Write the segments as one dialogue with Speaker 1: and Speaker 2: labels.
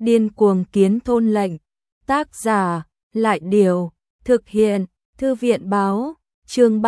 Speaker 1: Điên cuồng kiến thôn lệnh. Tác giả, Lại Điều. Thực hiện, Thư viện Báo. Chương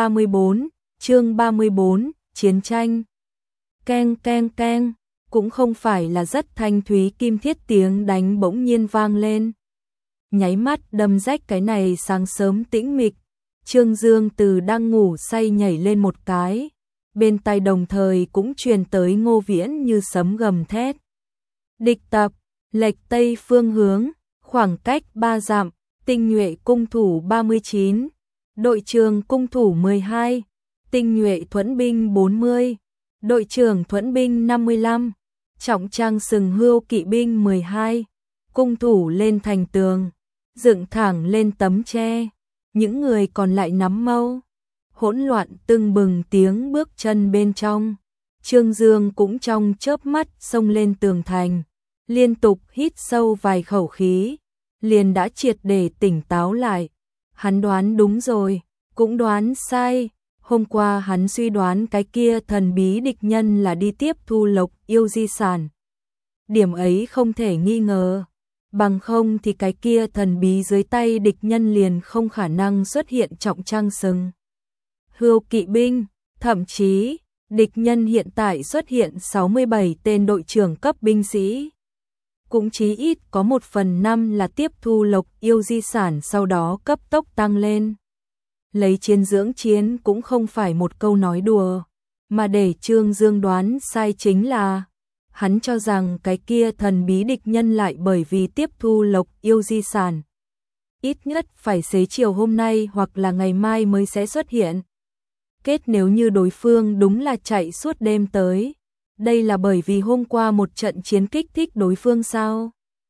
Speaker 1: 34, Chiến tranh. Keng keng keng, cũng không phải là rất thanh thúy kim thiết tiếng đánh bỗng nhiên vang lên. Nháy mắt đâm rách cái này sáng sớm tĩnh mịch. Trương Dương từ đang ngủ say nhảy lên một cái. Bên tai đồng thời cũng truyền tới Ngô Viễn như sấm gầm thét. Địch tập, lệch tây phương hướng, khoảng cách 3 dặm, tinh nhuệ cung thủ 39, đội trưởng cung thủ 12, tinh nhuệ thuẫn binh 40, đội trưởng thuẫn binh 55, trọng trang sừng hươu kỵ binh 12, cung thủ lên thành tường, dựng thẳng lên tấm tre, những người còn lại nắm mâu. Hỗn loạn tưng bừng tiếng bước chân bên trong. Trương Dương cũng trong chớp mắt xông lên tường thành, liên tục hít sâu vài khẩu khí, liền đã triệt để tỉnh táo lại. Hắn đoán đúng rồi, cũng đoán sai. Hôm qua hắn suy đoán cái kia thần bí địch nhân là đi tiếp thu lộc yêu di sản. Điểm ấy không thể nghi ngờ. Bằng không thì cái kia thần bí dưới tay địch nhân liền không khả năng xuất hiện trọng trang sừng hươu kỵ binh, thậm chí địch nhân hiện tại xuất hiện 67 tên đội trưởng cấp binh sĩ. Cũng chí ít có 1/5 là tiếp thu lộc yêu di sản sau đó cấp tốc tăng lên. Lấy chiến dưỡng chiến cũng không phải một câu nói đùa, mà để Trương Dương đoán sai chính là hắn cho rằng cái kia thần bí địch nhân lại bởi vì tiếp thu lộc yêu di sản. Ít nhất phải xế chiều hôm nay hoặc là ngày mai mới sẽ xuất hiện. Kết nếu như đối phương đúng là chạy suốt đêm tới, đây là bởi vì hôm qua một trận chiến kích thích đối phương sao?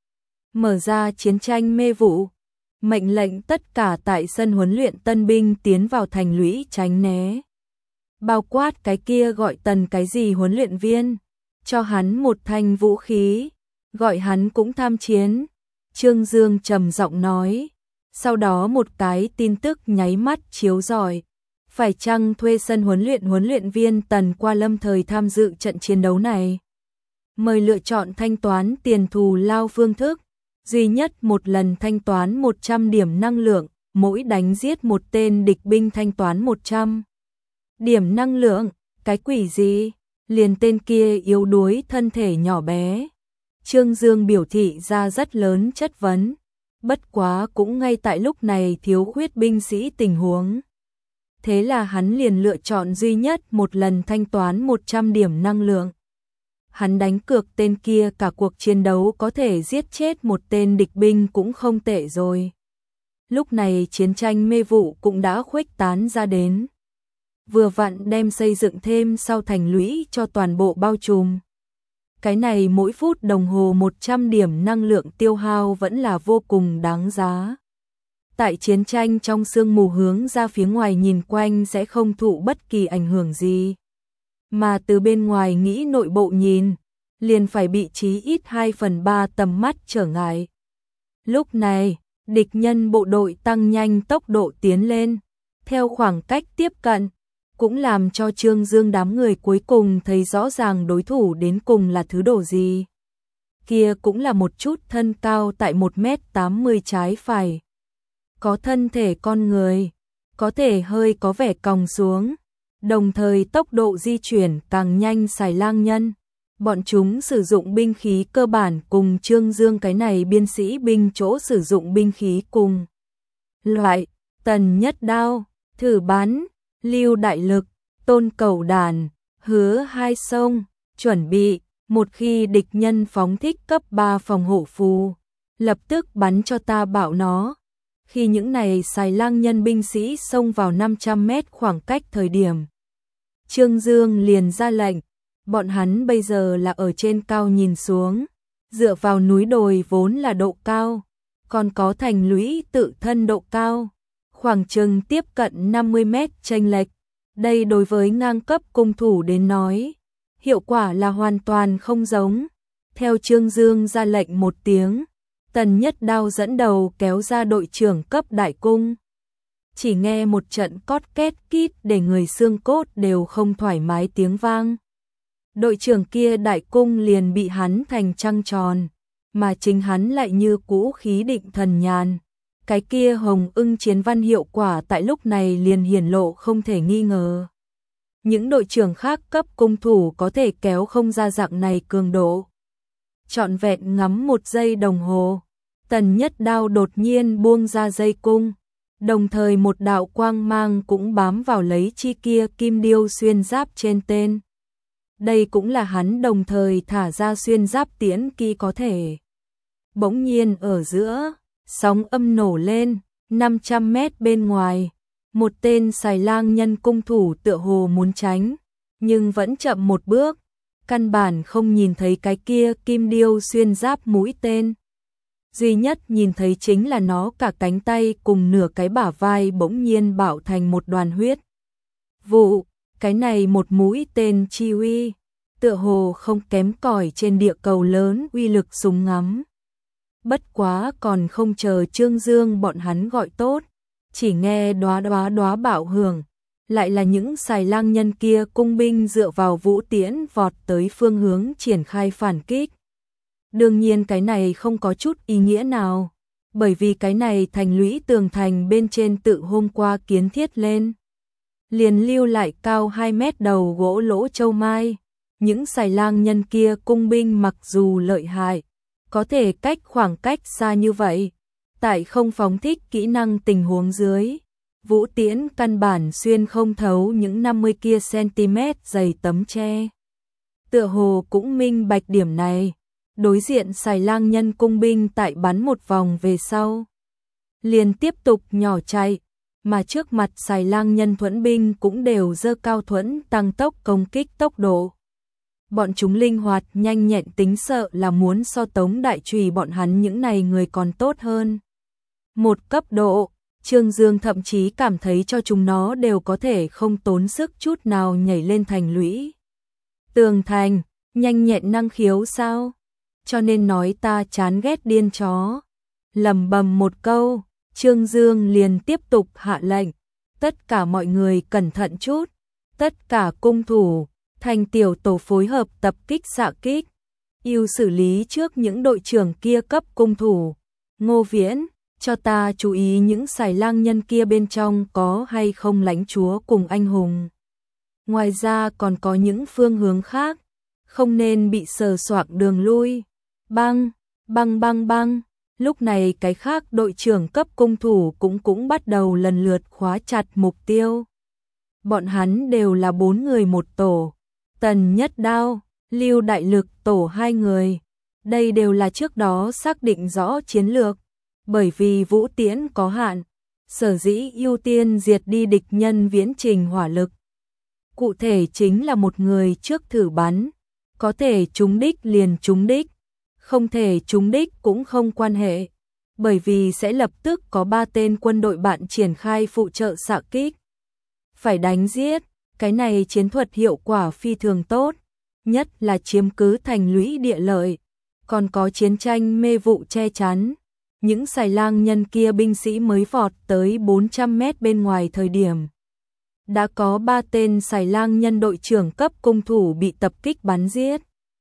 Speaker 1: Mở ra chiến tranh mê vụ, mệnh lệnh tất cả tại sân huấn luyện tân binh tiến vào thành lũy tránh né. Bao quát cái kia gọi Tần cái gì huấn luyện viên, cho hắn một thanh vũ khí, gọi hắn cũng tham chiến. Trương Dương trầm giọng nói, sau đó một cái tin tức nháy mắt chiếu rọi. Phải chăng thuê sân huấn luyện viên Tần qua lâm thời tham dự trận chiến đấu này? Mời lựa chọn thanh toán tiền thù lao phương thức, duy nhất một lần thanh toán 100 điểm năng lượng, mỗi đánh giết một tên địch binh thanh toán 100 điểm năng lượng, cái quỷ gì? Liền tên kia yếu đuối thân thể nhỏ bé. Trương Dương biểu thị ra rất lớn chất vấn, bất quá cũng ngay tại lúc này thiếu khuyết binh sĩ tình huống. Thế là hắn liền lựa chọn duy nhất một lần thanh toán 100 điểm năng lượng. Hắn đánh cược tên kia cả cuộc chiến đấu có thể giết chết một tên địch binh cũng không tệ rồi. Lúc này chiến tranh mê vụ cũng đã khuếch tán ra đến. Vừa vặn đem xây dựng thêm sau thành lũy cho toàn bộ bao trùm. Cái này mỗi phút đồng hồ 100 điểm năng lượng tiêu hao vẫn là vô cùng đáng giá. Tại chiến tranh trong sương mù hướng ra phía ngoài nhìn quanh sẽ không thụ bất kỳ ảnh hưởng gì. Mà từ bên ngoài nghĩ nội bộ nhìn, liền phải bị chí ít 2/3 tầm mắt trở ngại. Lúc này, địch nhân bộ đội tăng nhanh tốc độ tiến lên, theo khoảng cách tiếp cận, cũng làm cho Trương Dương đám người cuối cùng thấy rõ ràng đối thủ đến cùng là thứ đồ gì. Kia cũng là một chút thân cao tại 1m80 trái phải. Có thân thể con người, có thể hơi có vẻ còng xuống, đồng thời tốc độ di chuyển càng nhanh xài lang nhân. Bọn chúng sử dụng binh khí cơ bản cùng Trương Dương cái này biên sĩ binh chỗ sử dụng binh khí cùng loại. Tần nhất đao, thử bắn, lưu đại lực, tôn cầu đàn, hứa hai sông, chuẩn bị, một khi địch nhân phóng thích cấp 3 phòng hộ phù, lập tức bắn cho ta bảo nó. Khi những này xài lang nhân binh sĩ xông vào 500 mét khoảng cách thời điểm, Trương Dương liền ra lệnh, bọn hắn bây giờ là ở trên cao nhìn xuống, dựa vào núi đồi vốn là độ cao, còn có thành lũy tự thân độ cao, khoảng chừng tiếp cận 50 mét chênh lệch. Đây đối với ngang cấp cung thủ đến nói, hiệu quả là hoàn toàn không giống. Theo Trương Dương ra lệnh một tiếng, Tần nhất đao dẫn đầu kéo ra đội trưởng cấp đại cung. Chỉ nghe một trận cót két kít để người xương cốt đều không thoải mái tiếng vang. Đội trưởng kia đại cung liền bị hắn thành trăng tròn, mà chính hắn lại như cũ khí định thần nhàn. Cái kia hồng ưng chiến văn hiệu quả tại lúc này liền hiển lộ không thể nghi ngờ. Những đội trưởng khác cấp cung thủ có thể kéo không ra dạng này cường độ. Trọn vẹn ngắm 1 giây đồng hồ, Tần Nhất Đao đột nhiên buông ra dây cung, đồng thời một đạo quang mang cũng bám vào lấy chi kia kim điêu xuyên giáp trên tên. Đây cũng là hắn đồng thời thả ra xuyên giáp tiễn kỳ có thể. Bỗng nhiên ở giữa, sóng âm nổ lên, 500 mét bên ngoài, một tên xài lang nhân cung thủ tựa hồ muốn tránh, nhưng vẫn chậm một bước, căn bản không nhìn thấy cái kia kim điêu xuyên giáp mũi tên. Duy nhất nhìn thấy chính là nó cả cánh tay cùng nửa cái bả vai bỗng nhiên bạo thành một đoàn huyết vụ. Cái này một mũi tên chi uy, tựa hồ không kém cỏi trên địa cầu lớn uy lực súng ngắm. Bất quá còn không chờ Trương Dương bọn hắn gọi tốt, chỉ nghe đóa đóa đóa bạo hưởng, lại là những xài lang nhân kia cung binh dựa vào vũ tiễn vọt tới phương hướng triển khai phản kích. Đương nhiên cái này không có chút ý nghĩa nào, bởi vì cái này thành lũy tường thành bên trên tự hôm qua kiến thiết lên. Liền lưu lại cao 2 mét đầu gỗ lỗ châu mai, những xài lang nhân kia cung binh mặc dù lợi hại, có thể cách khoảng cách xa như vậy, tại không phóng thích kỹ năng tình huống dưới, vũ tiễn căn bản xuyên không thấu những 50 kia cm dày tấm tre. Tựa hồ cũng minh bạch điểm này, đối diện xài lang nhân cung binh tại bắn một vòng về sau, liền tiếp tục nhỏ chạy, mà trước mặt xài lang nhân thuẫn binh cũng đều giơ cao thuẫn tăng tốc công kích tốc độ. Bọn chúng linh hoạt nhanh nhẹn tính sợ là muốn so Tống Đại Trùy bọn hắn những này người còn tốt hơn. Một cấp độ, Trương Dương thậm chí cảm thấy cho chúng nó đều có thể không tốn sức chút nào nhảy lên thành lũy. Tường thành, nhanh nhẹn năng khiếu sao? Cho nên nói ta chán ghét điên chó. Lầm bầm một câu, Trương Dương liền tiếp tục hạ lệnh. Tất cả mọi người cẩn thận chút. Tất cả cung thủ, thành tiểu tổ phối hợp tập kích xạ kích. Yêu xử lý trước những đội trưởng kia cấp cung thủ. Ngô Viễn, cho ta chú ý những xài lang nhân kia bên trong có hay không lãnh chúa cùng anh hùng. Ngoài ra còn có những phương hướng khác, không nên bị sờ soạng đường lui. Băng, băng băng băng. Lúc này cái khác đội trưởng cấp cung thủ cũng bắt đầu lần lượt khóa chặt mục tiêu. Bọn hắn đều là 4 người một tổ. Tần Nhất Đao, Lưu Đại Lực tổ 2 người. Đây đều là trước đó xác định rõ chiến lược. Bởi vì vũ tiễn có hạn, sở dĩ ưu tiên diệt đi địch nhân viễn trình hỏa lực. Cụ thể chính là một người trước thử bắn, có thể trúng đích liền trúng đích, không thể trúng đích cũng không quan hệ, bởi vì sẽ lập tức có 3 tên quân đội bạn triển khai phụ trợ xạ kích. Phải đánh giết, cái này chiến thuật hiệu quả phi thường tốt, nhất là chiếm cứ thành lũy địa lợi, còn có chiến tranh mê vụ che chắn. Những xài lang nhân kia binh sĩ mới vọt tới 400 mét bên ngoài thời điểm. Đã có 3 tên xài lang nhân đội trưởng cấp cung thủ bị tập kích bắn giết.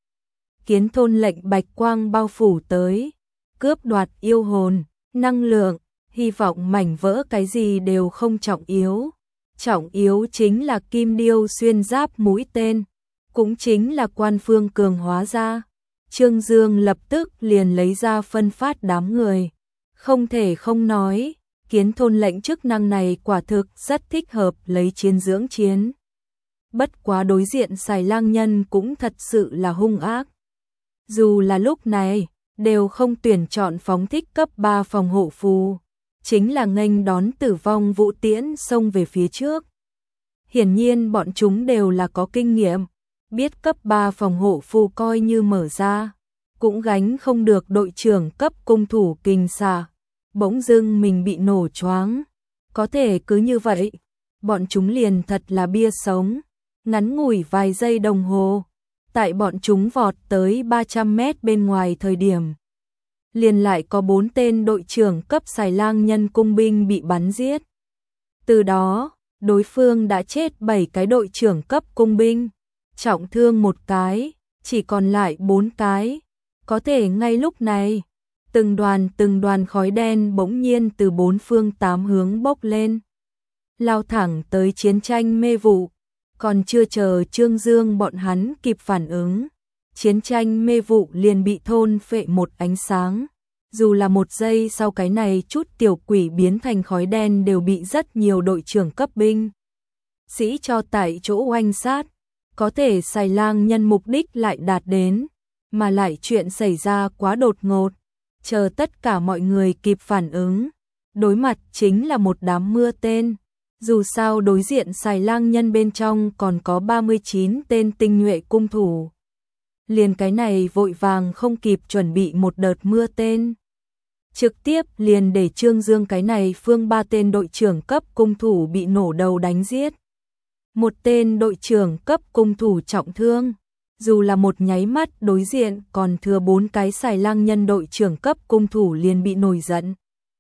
Speaker 1: Kiến thôn lệnh bạch quang bao phủ tới, cướp đoạt yêu hồn, năng lượng, hy vọng mảnh vỡ cái gì đều không trọng yếu. Trọng yếu chính là kim điêu xuyên giáp mũi tên, cũng chính là quan phương cường hóa ra. Trương Dương lập tức liền lấy ra phân phát đám người. Không thể không nói, kiến thôn lệnh chức năng này quả thực rất thích hợp lấy chiến dưỡng chiến. Bất quá đối diện xài lang nhân cũng thật sự là hung ác. Dù là lúc này, đều không tuyển chọn phóng thích cấp 3 phòng hộ phù, chính là nghênh đón tử vong vũ tiễn xông về phía trước. Hiển nhiên bọn chúng đều là có kinh nghiệm, biết cấp 3 phòng hộ phù coi như mở ra, cũng gánh không được đội trưởng cấp cung thủ kình xạ. Bỗng dưng mình bị nổ choáng. Có thể cứ như vậy, bọn chúng liền thật là bia sống. Ngắn ngủi vài giây đồng hồ, tại bọn chúng vọt tới 300 mét bên ngoài thời điểm. Liền lại có 4 tên đội trưởng cấp xài lang nhân cung binh bị bắn giết. Từ đó, đối phương đã chết 7 cái đội trưởng cấp cung binh, trọng thương 1 cái, chỉ còn lại 4 cái. Có thể ngay lúc này, từng đoàn khói đen bỗng nhiên từ bốn phương tám hướng bốc lên, lao thẳng tới chiến tranh mê vụ. Còn chưa chờ Trương Dương bọn hắn kịp phản ứng, chiến tranh mê vụ liền bị thôn phệ một ánh sáng. Dù là một giây sau cái này chút tiểu quỷ biến thành khói đen đều bị rất nhiều đội trưởng cấp binh sĩ cho tại chỗ oanh sát. Có thể Xài Lang Nhân mục đích lại đạt đến, mà lại chuyện xảy ra quá đột ngột. Chờ tất cả mọi người kịp phản ứng, đối mặt chính là một đám mưa tên. Dù sao đối diện Xài Lang Nhân bên trong còn có 39 tên tinh nhuệ cung thủ. Liền cái này vội vàng không kịp chuẩn bị một đợt mưa tên. Trực tiếp liền để Trương Dương cái này phương 3 tên đội trưởng cấp cung thủ bị nổ đầu đánh giết. Một tên đội trưởng cấp cung thủ trọng thương. Dù là một nháy mắt đối diện còn thừa 4 cái Xài Lang Nhân đội trưởng cấp cung thủ liền bị nổi giận.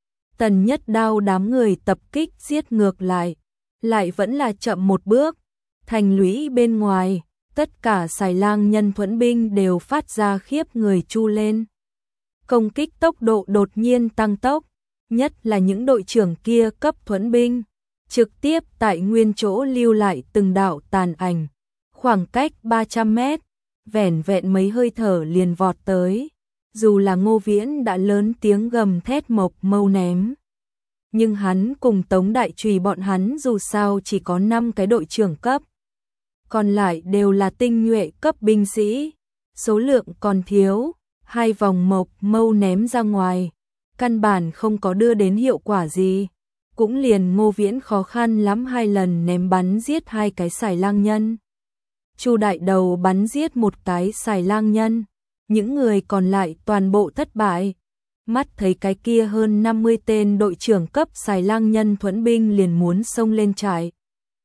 Speaker 1: Tần Nhất Đao đám người tập kích giết ngược lại vẫn là chậm một bước. Thành lũy bên ngoài, tất cả Xài Lang Nhân thuẫn binh đều phát ra khiếp người chu lên. Công kích tốc độ đột nhiên tăng tốc, nhất là những đội trưởng kia cấp thuẫn binh, trực tiếp tại nguyên chỗ lưu lại từng đạo tàn ảnh. Khoảng cách 300 mét, vẻn vẹn mấy hơi thở liền vọt tới. Dù là Ngô Viễn đã lớn tiếng gầm thét mộc mâu ném, nhưng hắn cùng Tống Đại Trùy bọn hắn dù sao chỉ có 5 cái đội trưởng cấp. Còn lại đều là tinh nhuệ cấp binh sĩ, số lượng còn thiếu, 2 vòng mộc mâu ném ra ngoài, căn bản không có đưa đến hiệu quả gì. Cũng liền Ngô Viễn khó khăn lắm 2 lần ném bắn giết 2 cái Xài Lang Nhân. Chu Đại Đầu bắn giết một cái Xài Lang Nhân, những người còn lại toàn bộ thất bại. Mắt thấy cái kia hơn 50 tên đội trưởng cấp Xài Lang Nhân thuẫn binh liền muốn xông lên trại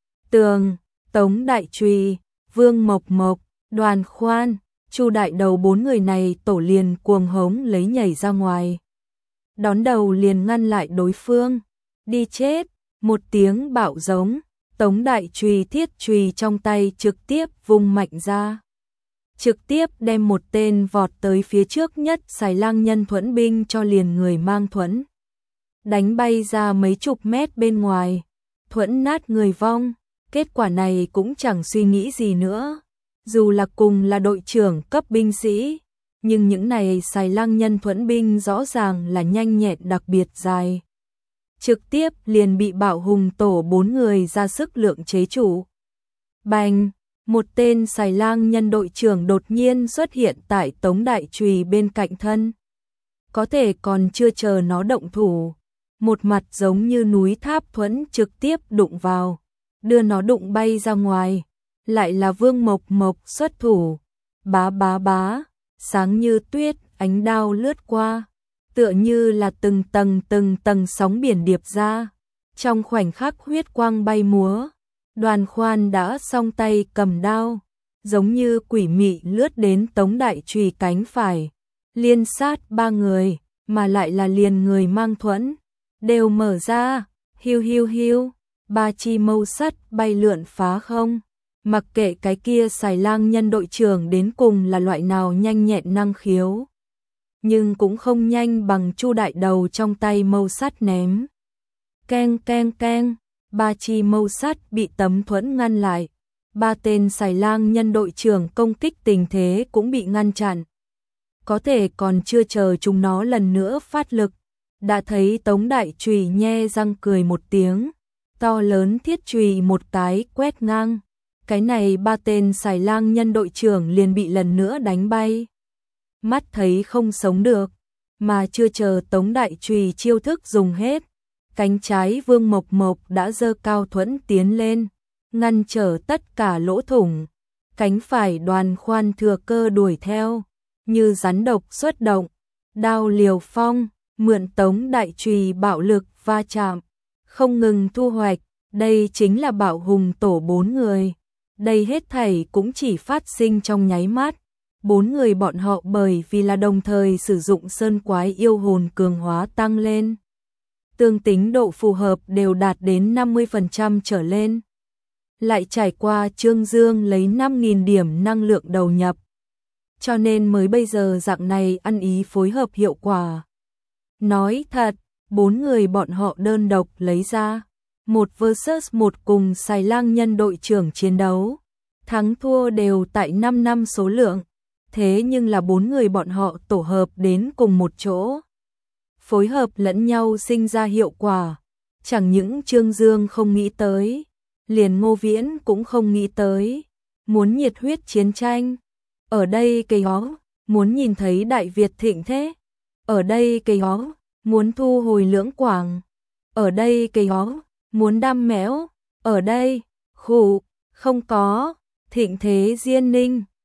Speaker 1: tường, Tống Đại Trùy, Vương Mộc Mộc, Đoàn Khoan, Chu Đại Đầu 4 người này tổ liền cuồng hống lấy nhảy ra ngoài. Đón đầu liền ngăn lại đối phương. Đi chết, một tiếng bạo giống, Tống Đại Trùy thiết trùy trong tay trực tiếp vung mạnh ra. Trực tiếp đem một tên vọt tới phía trước nhất Xài Lang Nhân thuẫn binh cho liền người mang thuẫn. Đánh bay ra mấy chục mét bên ngoài, thuẫn nát người vong. Kết quả này cũng chẳng suy nghĩ gì nữa. Dù là cùng là đội trưởng cấp binh sĩ, nhưng những này Xài Lang Nhân thuẫn binh rõ ràng là nhanh nhẹn đặc biệt dài. Trực tiếp liền bị Bảo Hùng tổ 4 người ra sức lượng chế trụ. Bành, một tên Xài Lang Nhân đội trưởng đột nhiên xuất hiện tại Tống Đại Trùy bên cạnh thân. Có thể còn chưa chờ nó động thủ, một mặt giống như núi tháp thuẫn trực tiếp đụng vào, đưa nó đụng bay ra ngoài. Lại là Vương Mộc Mộc xuất thủ, bá bá bá, sáng như tuyết, ánh đao lướt qua, tựa như là từng tầng sóng biển điệp ra. Trong khoảnh khắc huyết quang bay múa, Đoàn Khoan đã song tay cầm đao, giống như quỷ mị lướt đến Tống Đại Trùy cánh phải, liên sát 3 người, mà lại là liền người mang thuẫn, đều mở ra, hiu hiu hiu, 3 chi mâu sắt bay lượn phá không. Mặc kệ cái kia Xài Lang Nhân đội trưởng đến cùng là loại nào nhanh nhẹn năng khiếu, nhưng cũng không nhanh bằng Chu Đại Đầu trong tay mâu sắt ném. Keng keng keng, 3 chi mâu sắt bị tấm thuẫn ngăn lại. 3 tên Xài Lang Nhân đội trưởng công kích tình thế cũng bị ngăn chặn. Có thể còn chưa chờ chúng nó lần nữa phát lực, đã thấy Tống Đại Trùy nhe răng cười một tiếng, to lớn thiết chùy một cái quét ngang. Cái này 3 tên Xài Lang Nhân đội trưởng liền bị lần nữa đánh bay. Mắt thấy không sống được, mà chưa chờ Tống Đại Trùy chiêu thức dùng hết, cánh trái Vương Mộc Mộc đã giơ cao thuẫn tiến lên, ngăn trở tất cả lỗ thủng. Cánh phải Đoàn Khoan thừa cơ đuổi theo, như rắn độc xuất động, đao liều phong, mượn Tống Đại Trùy bạo lực va chạm, không ngừng thu hoạch. Đây chính là Bảo Hùng tổ 4 người. Đây hết thảy cũng chỉ phát sinh trong nháy mắt. 4 người bọn họ bởi vì là đồng thời sử dụng sơn quái yêu hồn cường hóa tăng lên. Tương tính độ phù hợp đều đạt đến 50% trở lên. Lại trải qua Trương Dương lấy 5.000 điểm năng lượng đầu nhập. cho nên mới bây giờ dạng này ăn ý phối hợp hiệu quả. Nói thật, 4 người bọn họ đơn độc lấy ra, 1 versus 1 cùng Xài Lang Nhân đội trưởng chiến đấu, thắng thua đều tại 5 năm số lượng, thế nhưng là 4 người bọn họ tổ hợp đến cùng một chỗ, phối hợp lẫn nhau sinh ra hiệu quả, chẳng những Trương Dương không nghĩ tới, liền Ngô Viễn cũng không nghĩ tới, muốn nhiệt huyết chiến tranh, ở đây cây ó, muốn nhìn thấy Đại Việt thịnh thế, ở đây cây ó, muốn thu hồi Lưỡng Quảng, ở đây cây ó, muốn đam mẽo, ở đây, khủ, không có, thịnh thế Diên Ninh,